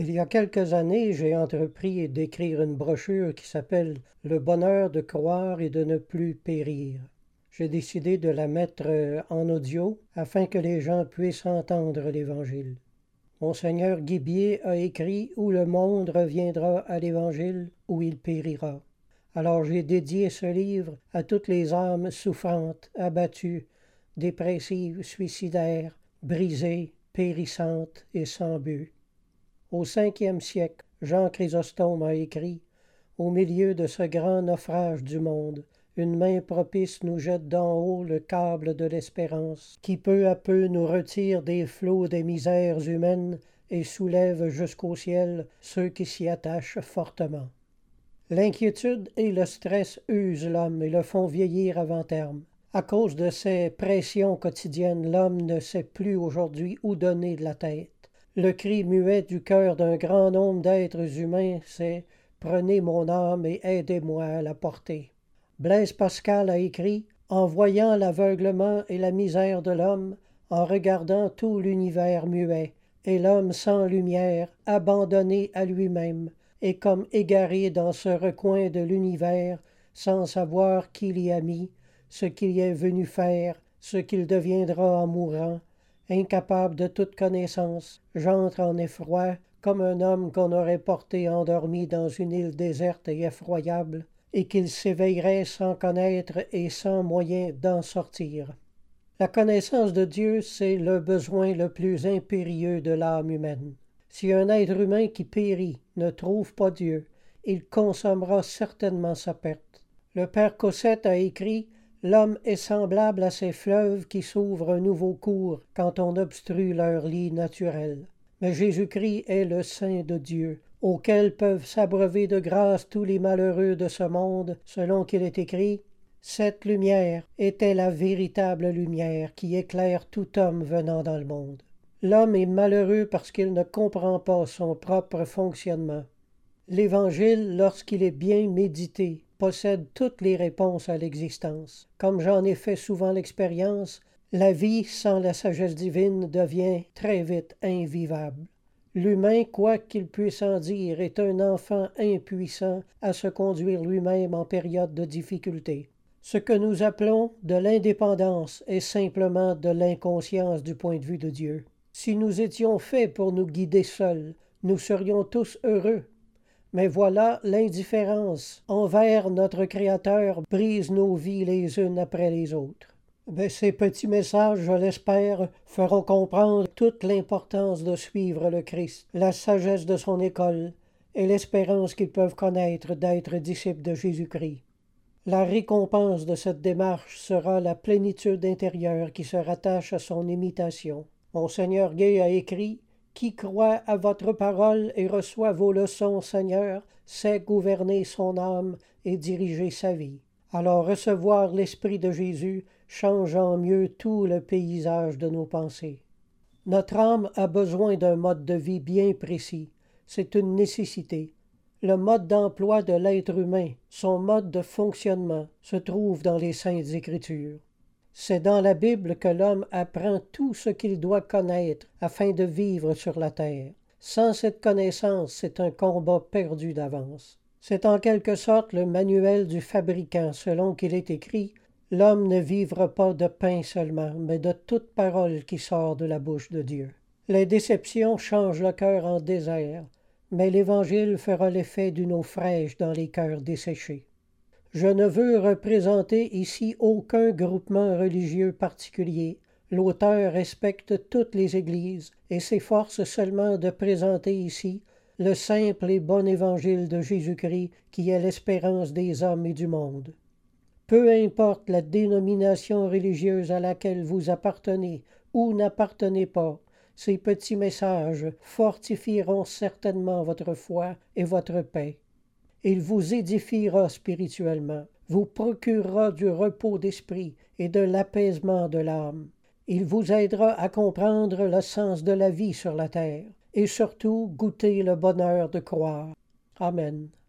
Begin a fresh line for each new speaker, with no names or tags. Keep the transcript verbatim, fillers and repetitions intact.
Il y a quelques années, j'ai entrepris d'écrire une brochure qui s'appelle « Le bonheur de croire et de ne plus périr ». J'ai décidé de la mettre en audio afin que les gens puissent entendre l'Évangile. Monseigneur Guibier a écrit « Où le monde reviendra à l'Évangile, où il périra ». Alors j'ai dédié ce livre à toutes les âmes souffrantes, abattues, dépressives, suicidaires, brisées, périssantes et sans but. Au cinquième siècle, Jean Chrysostome a écrit « Au milieu de ce grand naufrage du monde, une main propice nous jette d'en haut le câble de l'espérance, qui peu à peu nous retire des flots des misères humaines et soulève jusqu'au ciel ceux qui s'y attachent fortement. » L'inquiétude et le stress usent l'homme et le font vieillir avant terme. À cause de ces pressions quotidiennes, l'homme ne sait plus aujourd'hui où donner de la tête. Le cri muet du cœur d'un grand nombre d'êtres humains, c'est « Prenez mon âme et aidez-moi à la porter ». Blaise Pascal a écrit « En voyant l'aveuglement et la misère de l'homme, en regardant tout l'univers muet, et l'homme sans lumière, abandonné à lui-même, et comme égaré dans ce recoin de l'univers, sans savoir qui l'y a mis, ce qu'il y est venu faire, ce qu'il deviendra en mourant, incapable de toute connaissance, j'entre en effroi, comme un homme qu'on aurait porté endormi dans une île déserte et effroyable, et qu'il s'éveillerait sans connaître et sans moyen d'en sortir. » La connaissance de Dieu, c'est le besoin le plus impérieux de l'âme humaine. Si un être humain qui périt ne trouve pas Dieu, il consommera certainement sa perte. Le père Cossette a écrit « L'homme est semblable à ces fleuves qui s'ouvrent un nouveau cours quand on obstrue leur lit naturel. Mais Jésus-Christ est le Saint de Dieu, auquel peuvent s'abreuver de grâce tous les malheureux de ce monde, selon qu'il est écrit « Cette lumière était la véritable lumière qui éclaire tout homme venant dans le monde. » L'homme est malheureux parce qu'il ne comprend pas son propre fonctionnement. L'Évangile, lorsqu'il est bien médité, possède toutes les réponses à l'existence. Comme j'en ai fait souvent l'expérience, la vie sans la sagesse divine devient très vite invivable. L'humain, quoi qu'il puisse en dire, est un enfant impuissant à se conduire lui-même en période de difficulté. Ce que nous appelons de l'indépendance est simplement de l'inconscience du point de vue de Dieu. Si nous étions faits pour nous guider seuls, nous serions tous heureux. Mais voilà, l'indifférence envers notre Créateur brise nos vies les unes après les autres. Mais ces petits messages, je l'espère, feront comprendre toute l'importance de suivre le Christ, la sagesse de son école et l'espérance qu'ils peuvent connaître d'être disciples de Jésus-Christ. La récompense de cette démarche sera la plénitude intérieure qui se rattache à son imitation. Monseigneur Gay a écrit « Qui croit à votre parole et reçoit vos leçons, Seigneur, sait gouverner son âme et diriger sa vie. » Alors recevoir l'Esprit de Jésus change en mieux tout le paysage de nos pensées. Notre âme a besoin d'un mode de vie bien précis. C'est une nécessité. Le mode d'emploi de l'être humain, son mode de fonctionnement, se trouve dans les Saintes Écritures. C'est dans la Bible que l'homme apprend tout ce qu'il doit connaître afin de vivre sur la terre. Sans cette connaissance, c'est un combat perdu d'avance. C'est en quelque sorte le manuel du fabricant, selon qu'il est écrit « L'homme ne vivra pas de pain seulement, mais de toute parole qui sort de la bouche de Dieu. » Les déceptions changent le cœur en désert, mais l'Évangile fera l'effet d'une eau fraîche dans les cœurs desséchés. Je ne veux représenter ici aucun groupement religieux particulier. L'auteur respecte toutes les églises et s'efforce seulement de présenter ici le simple et bon évangile de Jésus-Christ qui est l'espérance des hommes et du monde. Peu importe la dénomination religieuse à laquelle vous appartenez ou n'appartenez pas, ces petits messages fortifieront certainement votre foi et votre paix. Il vous édifiera spirituellement, vous procurera du repos d'esprit et de l'apaisement de l'âme. Il vous aidera à comprendre le sens de la vie sur la terre et surtout goûter le bonheur de croire. Amen.